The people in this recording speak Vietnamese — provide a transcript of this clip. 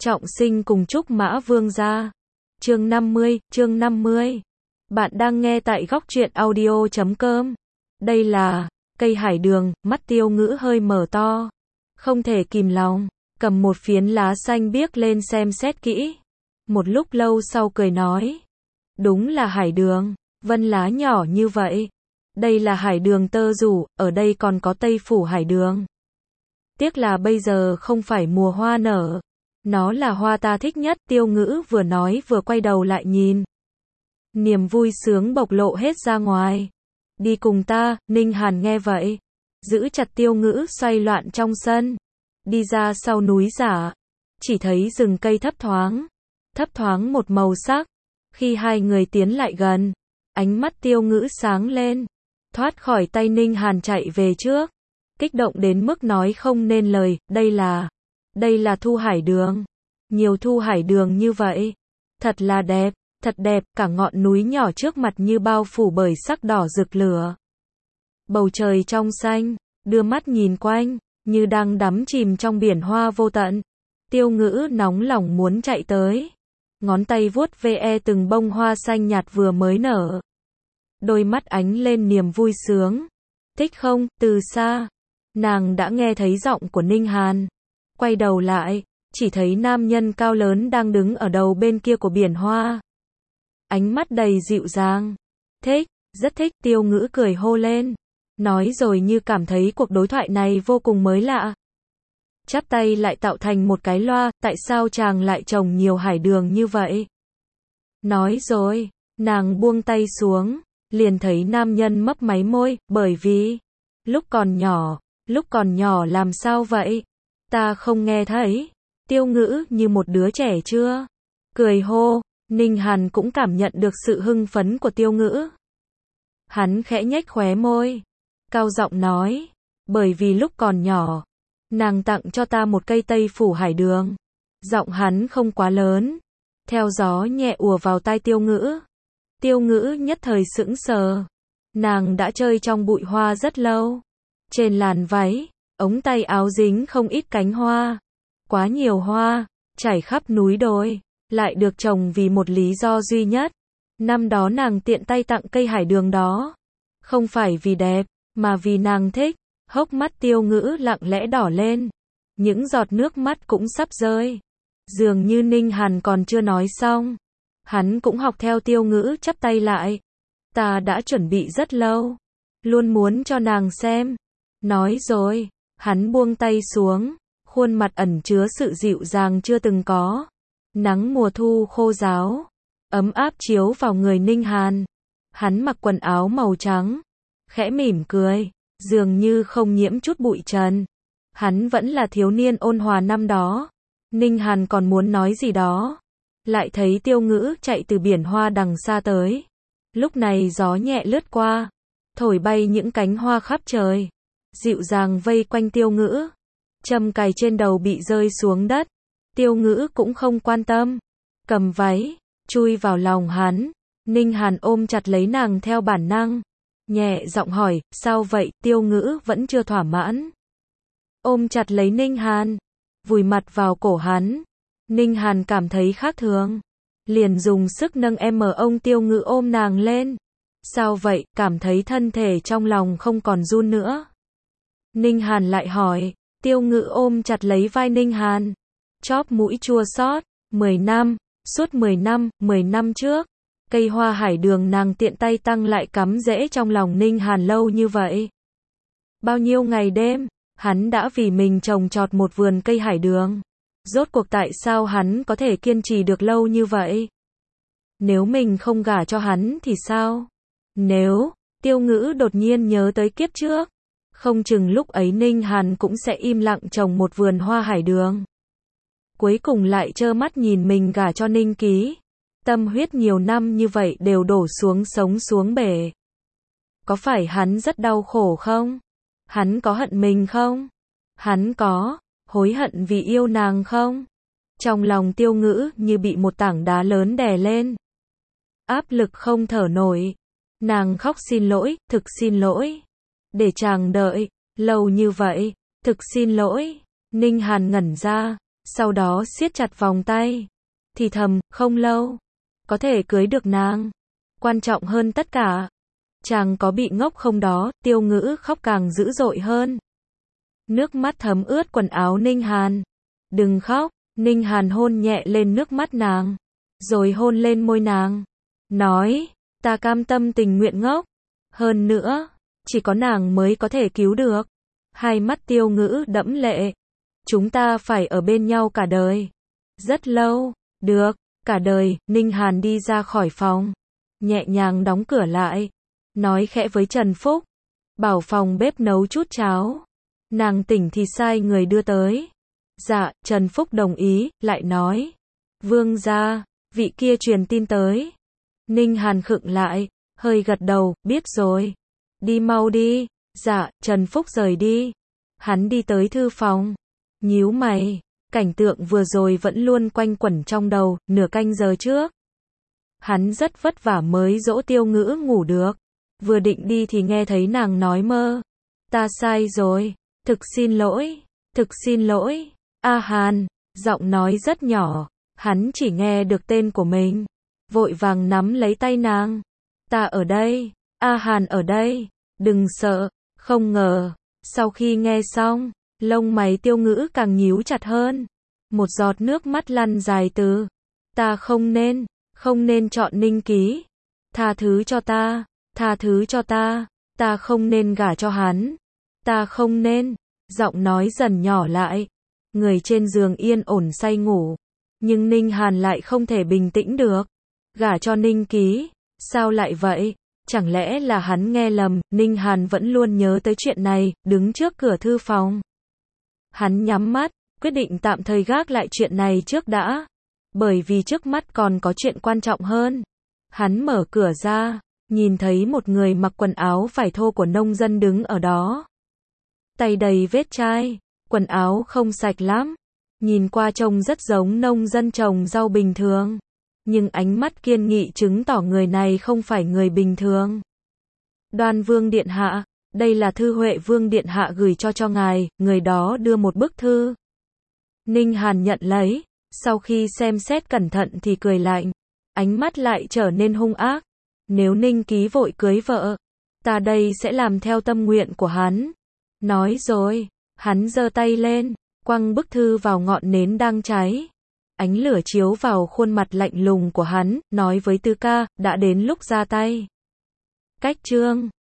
Trọng sinh cùng Trúc Mã Vương gia. Chương 50. Bạn đang nghe tại góc truyện audio.com. Đây là cây hải đường, mắt Tiêu Ngữ hơi mở to. Không thể kìm lòng, cầm một phiến lá xanh biếc lên xem xét kỹ. Một lúc lâu sau cười nói. Đúng là hải đường, vân lá nhỏ như vậy. Đây là hải đường tơ rủ, ở đây còn có Tây Phủ hải đường. Tiếc là bây giờ không phải mùa hoa nở. Nó là hoa ta thích nhất, Tiêu Ngữ vừa nói vừa quay đầu lại nhìn. Niềm vui sướng bộc lộ hết ra ngoài. Đi cùng ta, Ninh Hàn nghe vậy. Giữ chặt Tiêu Ngữ xoay loạn trong sân. Đi ra sau núi giả. Chỉ thấy rừng cây thấp thoáng một màu sắc. Khi hai người tiến lại gần, ánh mắt Tiêu Ngữ sáng lên. Thoát khỏi tay Ninh Hàn chạy về trước. Kích động đến mức nói không nên lời, đây là thu hải đường. Nhiều thu hải đường như vậy. Thật là đẹp, thật đẹp, cả ngọn núi nhỏ trước mặt như bao phủ bởi sắc đỏ rực lửa. Bầu trời trong xanh, đưa mắt nhìn quanh, như đang đắm chìm trong biển hoa vô tận. Tiêu Ngữ nóng lòng muốn chạy tới. Ngón tay vuốt ve từng bông hoa xanh nhạt vừa mới nở. Đôi mắt ánh lên niềm vui sướng. Thích không, từ xa. Nàng đã nghe thấy giọng của Ninh Hàn. Quay đầu lại, chỉ thấy nam nhân cao lớn đang đứng ở đầu bên kia của biển hoa. Ánh mắt đầy dịu dàng. Thích, rất thích, Tiêu Ngữ cười hô lên. Nói rồi như cảm thấy cuộc đối thoại này vô cùng mới lạ. Chắp tay lại tạo thành một cái loa, tại sao chàng lại trồng nhiều hải đường như vậy? Nói rồi, nàng buông tay xuống, liền thấy nam nhân mấp máy môi, bởi vì, lúc còn nhỏ làm sao vậy? Ta không nghe thấy. Tiêu Ngữ như một đứa trẻ chưa? Cười hô, Ninh Hàn cũng cảm nhận được sự hưng phấn của Tiêu Ngữ. Hắn khẽ nhếch khóe môi, cao giọng nói, bởi vì lúc còn nhỏ, nàng tặng cho ta một cây Tây Phủ hải đường. Giọng hắn không quá lớn, theo gió nhẹ ùa vào tai Tiêu Ngữ. Tiêu Ngữ nhất thời sững sờ. Nàng đã chơi trong bụi hoa rất lâu. Trên làn váy, ống tay áo dính không ít cánh hoa. Quá nhiều hoa, trải khắp núi đồi, lại được trồng vì một lý do duy nhất. Năm đó nàng tiện tay tặng cây hải đường đó. Không phải vì đẹp, mà vì nàng thích. Hốc mắt Tiêu Ngữ lặng lẽ đỏ lên. Những giọt nước mắt cũng sắp rơi. Dường như Ninh Hàn còn chưa nói xong. Hắn cũng học theo Tiêu Ngữ chắp tay lại. Ta đã chuẩn bị rất lâu. Luôn muốn cho nàng xem. Nói rồi, hắn buông tay xuống. Khuôn mặt ẩn chứa sự dịu dàng chưa từng có. Nắng mùa thu khô ráo, ấm áp chiếu vào người Ninh Hàn. Hắn mặc quần áo màu trắng, khẽ mỉm cười, dường như không nhiễm chút bụi trần. Hắn vẫn là thiếu niên ôn hòa năm đó. Ninh Hàn còn muốn nói gì đó, lại thấy Tiêu Ngữ chạy từ biển hoa đằng xa tới. Lúc này gió nhẹ lướt qua, thổi bay những cánh hoa khắp trời, dịu dàng vây quanh Tiêu Ngữ. Châm cài trên đầu bị rơi xuống đất. Tiêu Ngữ cũng không quan tâm, cầm váy, chui vào lòng hắn. Ninh Hàn ôm chặt lấy nàng theo bản năng, nhẹ giọng hỏi, sao vậy? Tiêu Ngữ vẫn chưa thỏa mãn. Ôm chặt lấy Ninh Hàn, vùi mặt vào cổ hắn. Ninh Hàn cảm thấy khác thường, liền dùng sức nâng ông Tiêu Ngữ ôm nàng lên. Sao vậy? Cảm thấy thân thể trong lòng không còn run nữa. Ninh Hàn lại hỏi. Tiêu Ngữ ôm chặt lấy vai Ninh Hàn, chóp mũi chua xót. 10 năm, suốt 10 năm trước, cây hoa hải đường nàng tiện tay tăng lại cắm rễ trong lòng Ninh Hàn lâu như vậy. Bao nhiêu ngày đêm, hắn đã vì mình trồng trọt một vườn cây hải đường. Rốt cuộc tại sao hắn có thể kiên trì được lâu như vậy? Nếu mình không gả cho hắn thì sao? Nếu, Tiêu Ngữ đột nhiên nhớ tới kiếp trước. Không chừng lúc ấy Ninh Hàn cũng sẽ im lặng trồng một vườn hoa hải đường. Cuối cùng lại trơ mắt nhìn mình gả cho Ninh Ký. Tâm huyết nhiều năm như vậy đều đổ xuống sống xuống bể. Có phải hắn rất đau khổ không? Hắn có hận mình không? Hắn có hối hận vì yêu nàng không? Trong lòng Tiêu Ngữ như bị một tảng đá lớn đè lên. Áp lực không thở nổi. Nàng khóc xin lỗi, thực xin lỗi. Để chàng đợi lâu như vậy, thực xin lỗi. Ninh Hàn ngẩn ra, sau đó siết chặt vòng tay, thì thầm, không lâu, có thể cưới được nàng. Quan trọng hơn tất cả, chàng có bị ngốc không đó, Tiêu Ngữ khóc càng dữ dội hơn. Nước mắt thấm ướt quần áo Ninh Hàn. Đừng khóc, Ninh Hàn hôn nhẹ lên nước mắt nàng, rồi hôn lên môi nàng, nói, ta cam tâm tình nguyện ngốc. Hơn nữa, chỉ có nàng mới có thể cứu được. Hai mắt Tiêu Ngữ đẫm lệ. Chúng ta phải ở bên nhau cả đời. Rất lâu, được, cả đời. Ninh Hàn đi ra khỏi phòng, nhẹ nhàng đóng cửa lại, nói khẽ với Trần Phúc, bảo phòng bếp nấu chút cháo. Nàng tỉnh thì sai người đưa tới. Dạ, Trần Phúc đồng ý, lại nói, vương gia, vị kia truyền tin tới. Ninh Hàn khựng lại, hơi gật đầu, biết rồi. Đi mau đi. Dạ, Trần Phúc rời đi. Hắn đi tới thư phòng, nhíu mày, cảnh tượng vừa rồi vẫn luôn quanh quẩn trong đầu. Nửa canh giờ trước, hắn rất vất vả mới dỗ Tiêu Ngữ ngủ được. Vừa định đi thì nghe thấy nàng nói mơ. Ta sai rồi, thực xin lỗi, thực xin lỗi. A Hàn, giọng nói rất nhỏ, hắn chỉ nghe được tên của mình, vội vàng nắm lấy tay nàng. Ta ở đây, A Hàn ở đây, đừng sợ. Không ngờ, sau khi nghe xong, lông mày Tiêu Ngữ càng nhíu chặt hơn. Một giọt nước mắt lăn dài từ, ta không nên chọn Ninh Ký. Tha thứ cho ta, tha thứ cho ta không nên gả cho hắn. Ta không nên, giọng nói dần nhỏ lại. Người trên giường yên ổn say ngủ, nhưng Ninh Hàn lại không thể bình tĩnh được. Gả cho Ninh Ký, sao lại vậy? Chẳng lẽ là hắn nghe lầm? Ninh Hàn vẫn luôn nhớ tới chuyện này, đứng trước cửa thư phòng. Hắn nhắm mắt, quyết định tạm thời gác lại chuyện này trước đã, bởi vì trước mắt còn có chuyện quan trọng hơn. Hắn mở cửa ra, nhìn thấy một người mặc quần áo vải thô của nông dân đứng ở đó. Tay đầy vết chai, quần áo không sạch lắm, nhìn qua trông rất giống nông dân trồng rau bình thường. Nhưng ánh mắt kiên nghị chứng tỏ người này không phải người bình thường. Đoan Vương Điện Hạ, đây là thư Huệ Vương Điện Hạ gửi cho ngài. Người đó đưa một bức thư. Ninh Hàn nhận lấy, sau khi xem xét cẩn thận thì cười lạnh, ánh mắt lại trở nên hung ác. Nếu Ninh Ký vội cưới vợ, ta đây sẽ làm theo tâm nguyện của hắn. Nói rồi, hắn giơ tay lên, quăng bức thư vào ngọn nến đang cháy. Ánh lửa chiếu vào khuôn mặt lạnh lùng của hắn, nói với Tư Ca, đã đến lúc ra tay. Cách chương